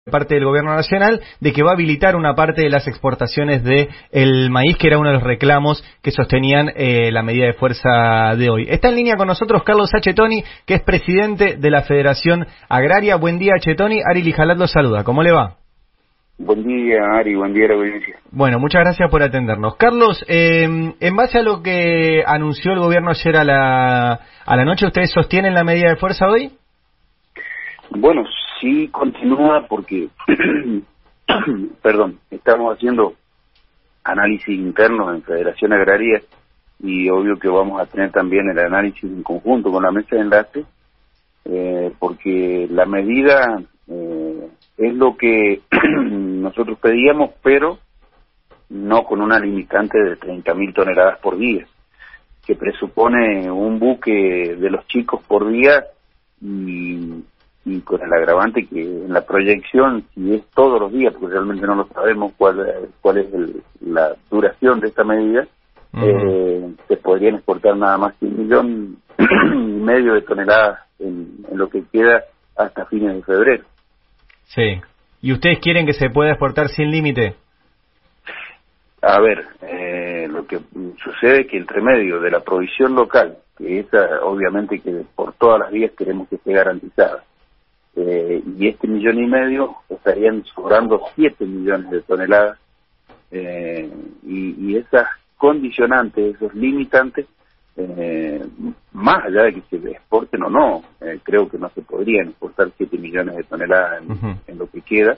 parte del gobierno nacional de que va a habilitar una parte de las exportaciones de el maíz, que era uno de los reclamos que sostenían la medida de fuerza de hoy. Está en línea con nosotros Carlos Achetoni, que es presidente de la Federación Agraria. Buen día, Achetoni. Ari Lijalat lo saluda. ¿Cómo le va? Buen día, Ari. Buen día a la audiencia. Bueno, muchas gracias por atendernos. Carlos, en base a lo que anunció el gobierno ayer a la noche, ¿ustedes sostienen la medida de fuerza hoy? Bueno, sí continúa porque, perdón, estamos haciendo análisis internos en Federación Agraria y obvio que vamos a tener también el análisis en conjunto con la mesa de enlace, porque la medida es lo que nosotros pedíamos, pero no con una limitante de 30.000 toneladas por día, que presupone un buque de los chicos por día y con el agravante que en la proyección, si es todos los días, porque realmente no lo sabemos cuál es la duración de esta medida, se podrían exportar nada más que 1,5 millones de toneladas en lo que queda hasta fines de febrero. Sí. ¿Y ustedes quieren que se pueda exportar sin límite? A ver, lo que sucede es que entre medio de la provisión local, que esa obviamente que por todas las vías queremos que esté garantizada, y 1,5 millones, estarían sobrando 7 millones de toneladas, y esas condicionantes, esos limitantes, más allá de que se exporten o no, creo que no se podrían exportar 7 millones de toneladas en lo que queda,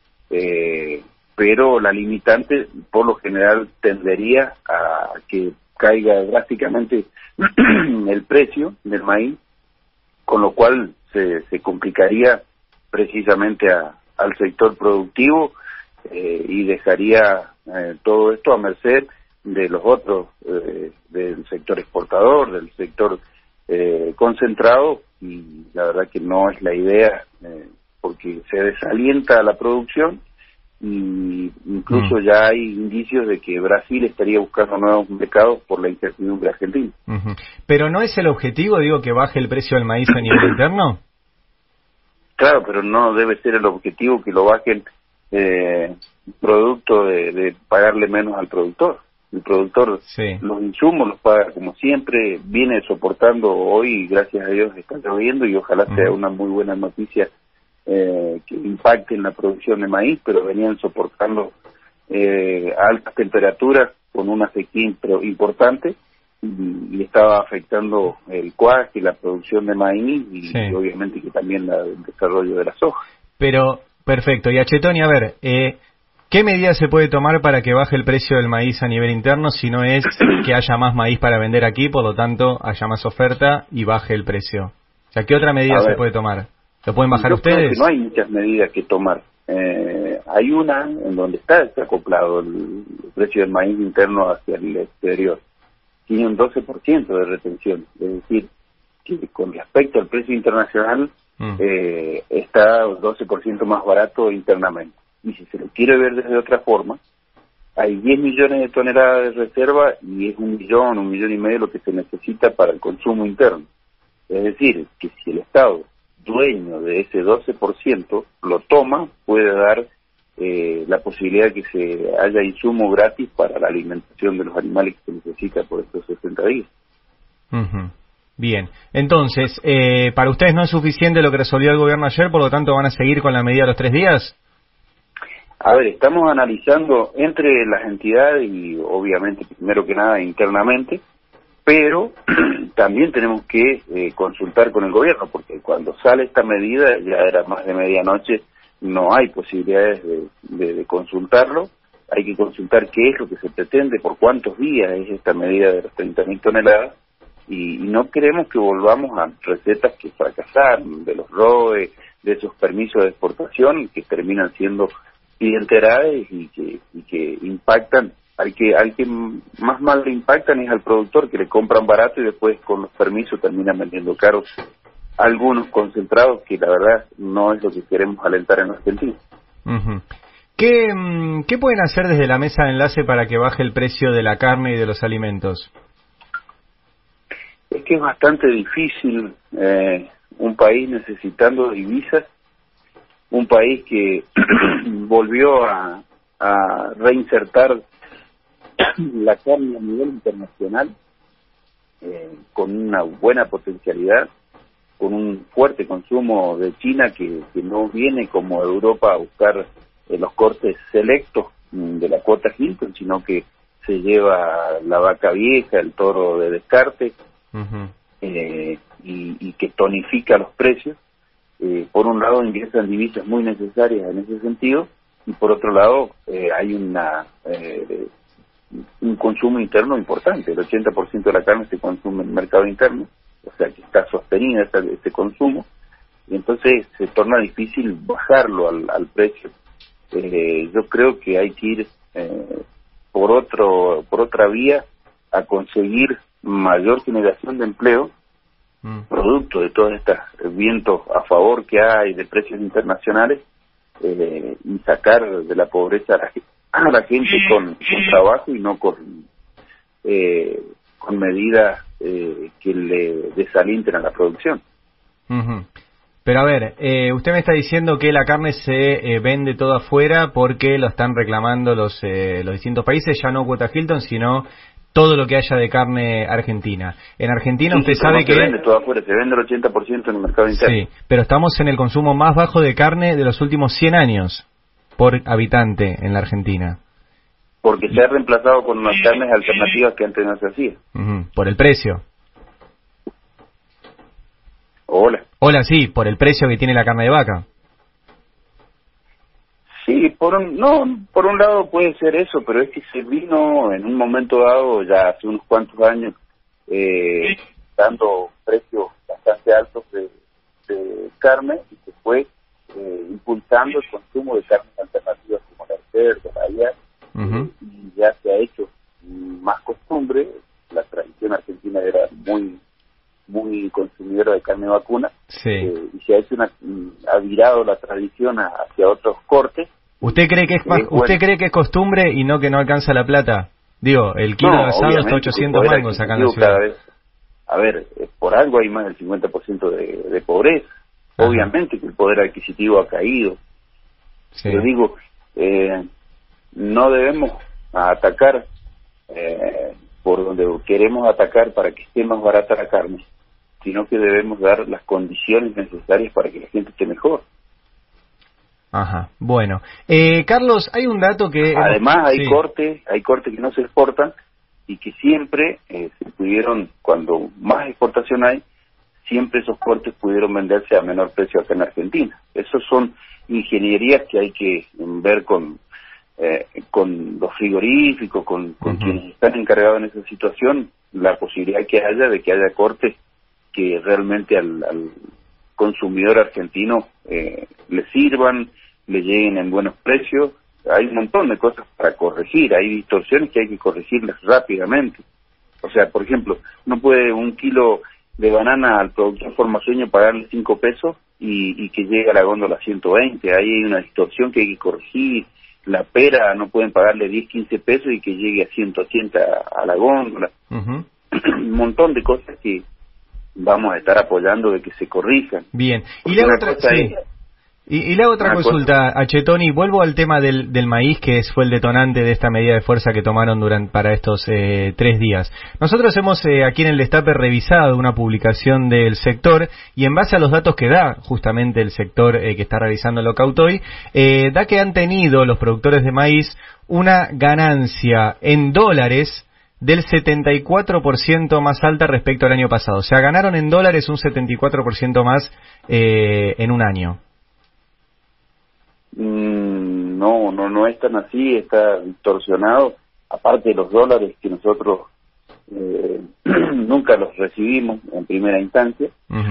pero la limitante por lo general tendería a que caiga drásticamente el precio del maíz, con lo cual se complicaría precisamente al sector productivo, y dejaría todo esto a merced de los otros, del sector exportador, del sector concentrado, y la verdad que no es la idea, porque se desalienta la producción y incluso ya hay indicios de que Brasil estaría buscando nuevos mercados por la incertidumbre argentina. Pero ¿no es el objetivo, digo, que baje el precio del maíz a nivel interno? Claro, pero no debe ser el objetivo que lo bajen producto de pagarle menos al productor. El productor, sí, los insumos los paga como siempre, viene soportando hoy, gracias a Dios está lloviendo y ojalá sea una muy buena noticia que impacte en la producción de maíz, pero venían soportando altas temperaturas con una sequía importante y estaba afectando el cuaje y la producción de maíz y, sí, y obviamente que también el desarrollo de la soja. Pero, perfecto. Y Achetoni, a ver, ¿qué medidas se puede tomar para que baje el precio del maíz a nivel interno si no es que haya más maíz para vender aquí, por lo tanto haya más oferta y baje el precio? O sea, ¿qué otra medida se puede tomar? ¿Lo pueden bajar ustedes? Creo que no hay muchas medidas que tomar. Hay una en donde está desacoplado el precio del maíz interno hacia el exterior. Tiene un 12% de retención, es decir, que con respecto al precio internacional está un 12% más barato internamente. Y si se lo quiere ver desde otra forma, hay 10 millones de toneladas de reserva y es 1 millón, 1,5 millones lo que se necesita para el consumo interno. Es decir, que si el Estado, dueño de ese 12%, lo toma, puede dar la posibilidad de que se haya insumo gratis para la alimentación de los animales que se necesita por estos 60 días. Bien, entonces, ¿para ustedes no es suficiente lo que resolvió el gobierno ayer, por lo tanto van a seguir con la medida de los 3 días? A ver, estamos analizando entre las entidades y obviamente primero que nada internamente, pero también tenemos que consultar con el gobierno, porque cuando sale esta medida, ya era más de medianoche, no hay posibilidades de consultarlo, hay que consultar qué es lo que se pretende, por cuántos días es esta medida de las 30.000 toneladas, y no queremos que volvamos a recetas que fracasaron, de los ROE, de esos permisos de exportación que terminan siendo clientelares y que impactan. Al que más mal le impactan es al productor, que le compran barato y después con los permisos terminan vendiendo caros algunos concentrados, que la verdad no es lo que queremos alentar en Argentina. ¿Qué pueden hacer desde la mesa de enlace para que baje el precio de la carne y de los alimentos? Es que es bastante difícil un país necesitando divisas un país que volvió a reinsertar la carne a nivel internacional con una buena potencialidad, con un fuerte consumo de China que no viene como Europa a buscar los cortes selectos de la cuota Hilton, sino que se lleva la vaca vieja, el toro de descarte, y que tonifica los precios. Por un lado ingresan divisas muy necesarias en ese sentido, y por otro lado hay un consumo interno importante. El 80% de la carne se consume en el mercado interno, o sea que está sostenida ese consumo, y entonces se torna difícil bajarlo al precio. Yo creo que hay que ir por otra vía a conseguir mayor generación de empleo, producto de todos estos vientos a favor que hay de precios internacionales, y sacar de la pobreza a la gente con trabajo y no con medidas que le desalienten a la producción. Pero a ver, usted me está diciendo que la carne se vende toda afuera porque lo están reclamando los distintos países, ya no cuota Hilton, sino todo lo que haya de carne argentina. En Argentina usted sabe que... se vende todo afuera, se vende el 80% en el mercado interno. Sí, pero estamos en el consumo más bajo de carne de los últimos 100 años por habitante en la Argentina. Porque se ha reemplazado con unas carnes alternativas que antes no se hacía. Por el precio. Hola, sí, por el precio que tiene la carne de vaca. Sí, por un lado puede ser eso, pero es que se vino en un momento dado, ya hace unos cuantos años, dando precios bastante altos de carne, y se fue impulsando el consumo de carnes alternativas como la cerdo, la llana, y ya se ha hecho más costumbre. La tradición argentina era muy consumidora de carne vacuna, y se ha virado la tradición hacia otros cortes. ¿Usted cree que usted cree que es costumbre y no que no alcanza la plata? Digo, el kilo de asado está 800 mangos acá en la ciudad. Cada vez, a ver, por algo hay más del 50% de pobreza. Obviamente que el poder adquisitivo ha caído. Pero digo, no debemos atacar por donde queremos atacar para que esté más barata la carne, sino que debemos dar las condiciones necesarias para que la gente esté mejor. Bueno. Carlos, hay un dato que... Además hay cortes que no se exportan y que siempre se pudieron, cuando más exportación hay, siempre esos cortes pudieron venderse a menor precio acá en Argentina. Esos son ingenierías que hay que ver con los frigoríficos, con quienes están encargados en esa situación, la posibilidad que haya cortes que realmente al consumidor argentino le sirvan, le lleguen en buenos precios. Hay un montón de cosas para corregir, hay distorsiones que hay que corregirlas rápidamente. O sea, por ejemplo, no puede un kilo de banana al productor formoseño pagarle 5 pesos y que llegue a la góndola a 120. Ahí hay una distorsión que hay que corregir. La pera no pueden pagarle 10, 15 pesos y que llegue a 180 a la góndola. Un montón de cosas que vamos a estar apoyando de que se corrijan. Bien. Y le hago otra consulta a Chetoni. Vuelvo al tema del maíz, que fue el detonante de esta medida de fuerza que tomaron para estos 3 días. Nosotros hemos aquí en el Destape revisado una publicación del sector, y en base a los datos que da justamente el sector que está realizando Locautoy, da que han tenido los productores de maíz una ganancia en dólares del 74% más alta respecto al año pasado. O sea, ganaron en dólares un 74% más en un año. No es tan así, está distorsionado. Aparte de los dólares que nosotros nunca los recibimos en primera instancia,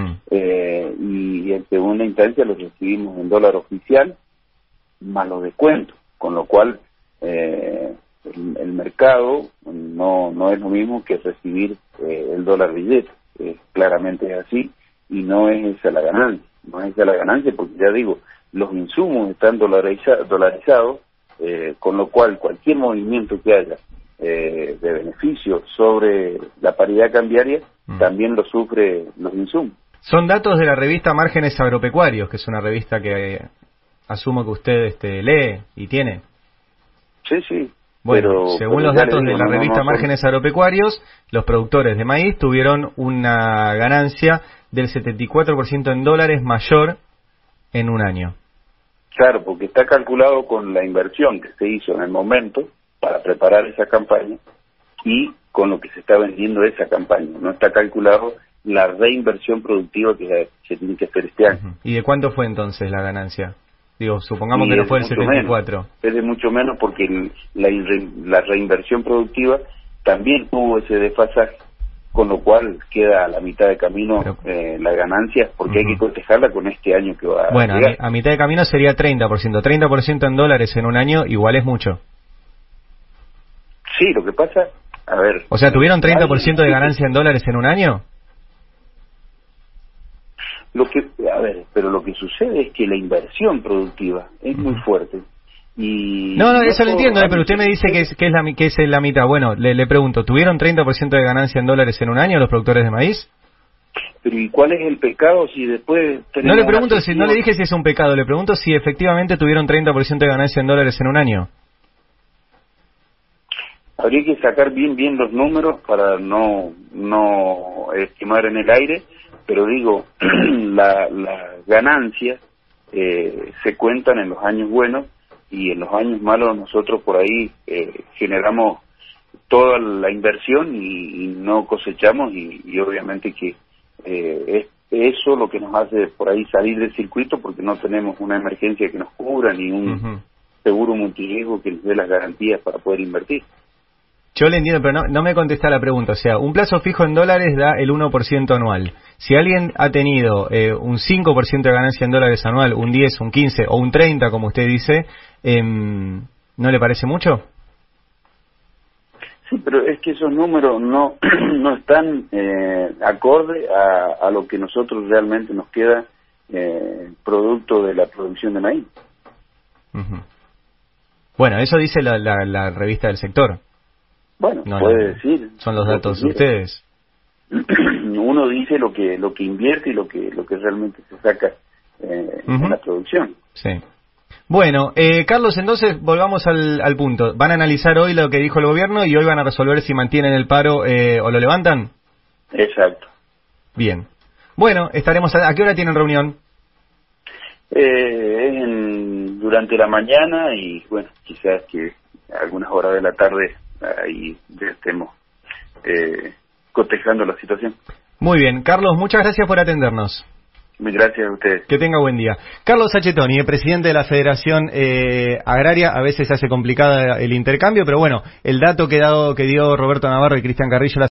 y en segunda instancia los recibimos en dólar oficial más los descuentos, con lo cual el mercado no es lo mismo que recibir el dólar billete. Claramente es así, y no es esa la ganancia, porque ya digo, los insumos están dolarizados, con lo cual cualquier movimiento que haya de beneficio sobre la paridad cambiaria también lo sufre los insumos. Son datos de la revista Márgenes Agropecuarios, que es una revista asumo que usted lee y tiene. Sí, sí. Bueno, según los datos de la revista Márgenes Agropecuarios, los productores de maíz tuvieron una ganancia del 74% en dólares mayor en un año. Claro, porque está calculado con la inversión que se hizo en el momento para preparar esa campaña y con lo que se está vendiendo esa campaña. No está calculado la reinversión productiva que se tiene que hacer este año. ¿Y de cuánto fue entonces la ganancia? Digo, supongamos que no fue el 74. Es de mucho menos porque la reinversión productiva también tuvo ese desfasaje, con lo cual queda a la mitad de camino la ganancia, porque hay que cotejarla con este año que va bueno, a llegar. A mitad de camino sería 30%. 30% en dólares en un año igual es mucho. Sí, lo que pasa, a ver... O sea, ¿tuvieron 30% de ganancia en dólares en un año? Pero lo que sucede es que la inversión productiva es muy fuerte. Y no, eso lo entiendo, pero usted me dice que es la mitad. Bueno, le pregunto, ¿tuvieron 30% de ganancia en dólares en un año los productores de maíz? Pero ¿y cuál es el pecado si después no le pregunto no le dije si es un pecado, le pregunto si efectivamente tuvieron 30% de ganancia en dólares en un año. Habría que sacar bien los números para no estimar en el aire, pero digo, las ganancias se cuentan en los años buenos y en los años malos nosotros por ahí generamos toda la inversión y no cosechamos y obviamente que es eso lo que nos hace por ahí salir del circuito porque no tenemos una emergencia que nos cubra ni un seguro multirriesgo que nos dé las garantías para poder invertir. Yo le entiendo, pero no me contesta la pregunta. O sea, un plazo fijo en dólares da el 1% anual. Si alguien ha tenido un 5% de ganancia en dólares anual, un 10, un 15 o un 30, como usted dice, ¿no le parece mucho? Sí, pero es que esos números no están acorde a lo que nosotros realmente nos queda producto de la producción de maíz. Bueno, eso dice la revista del sector. Bueno, no, puede decir. Son los datos de ustedes. Uno dice lo que invierte y lo que realmente se saca en la producción. Sí. Bueno, Carlos, entonces volvamos al punto. ¿Van a analizar hoy lo que dijo el gobierno y hoy van a resolver si mantienen el paro o lo levantan? Exacto. Bien. Bueno, estaremos. ¿A qué hora tienen reunión? Durante la mañana y, bueno, quizás que a algunas horas de la tarde ahí estemos cotejando la situación. Muy bien. Carlos, muchas gracias por atendernos. Gracias a ustedes. Que tenga buen día. Carlos Sachetoni, presidente de la Federación Agraria. A veces se hace complicada el intercambio, pero bueno, el dato que dio Roberto Navarro y Cristian Carrillo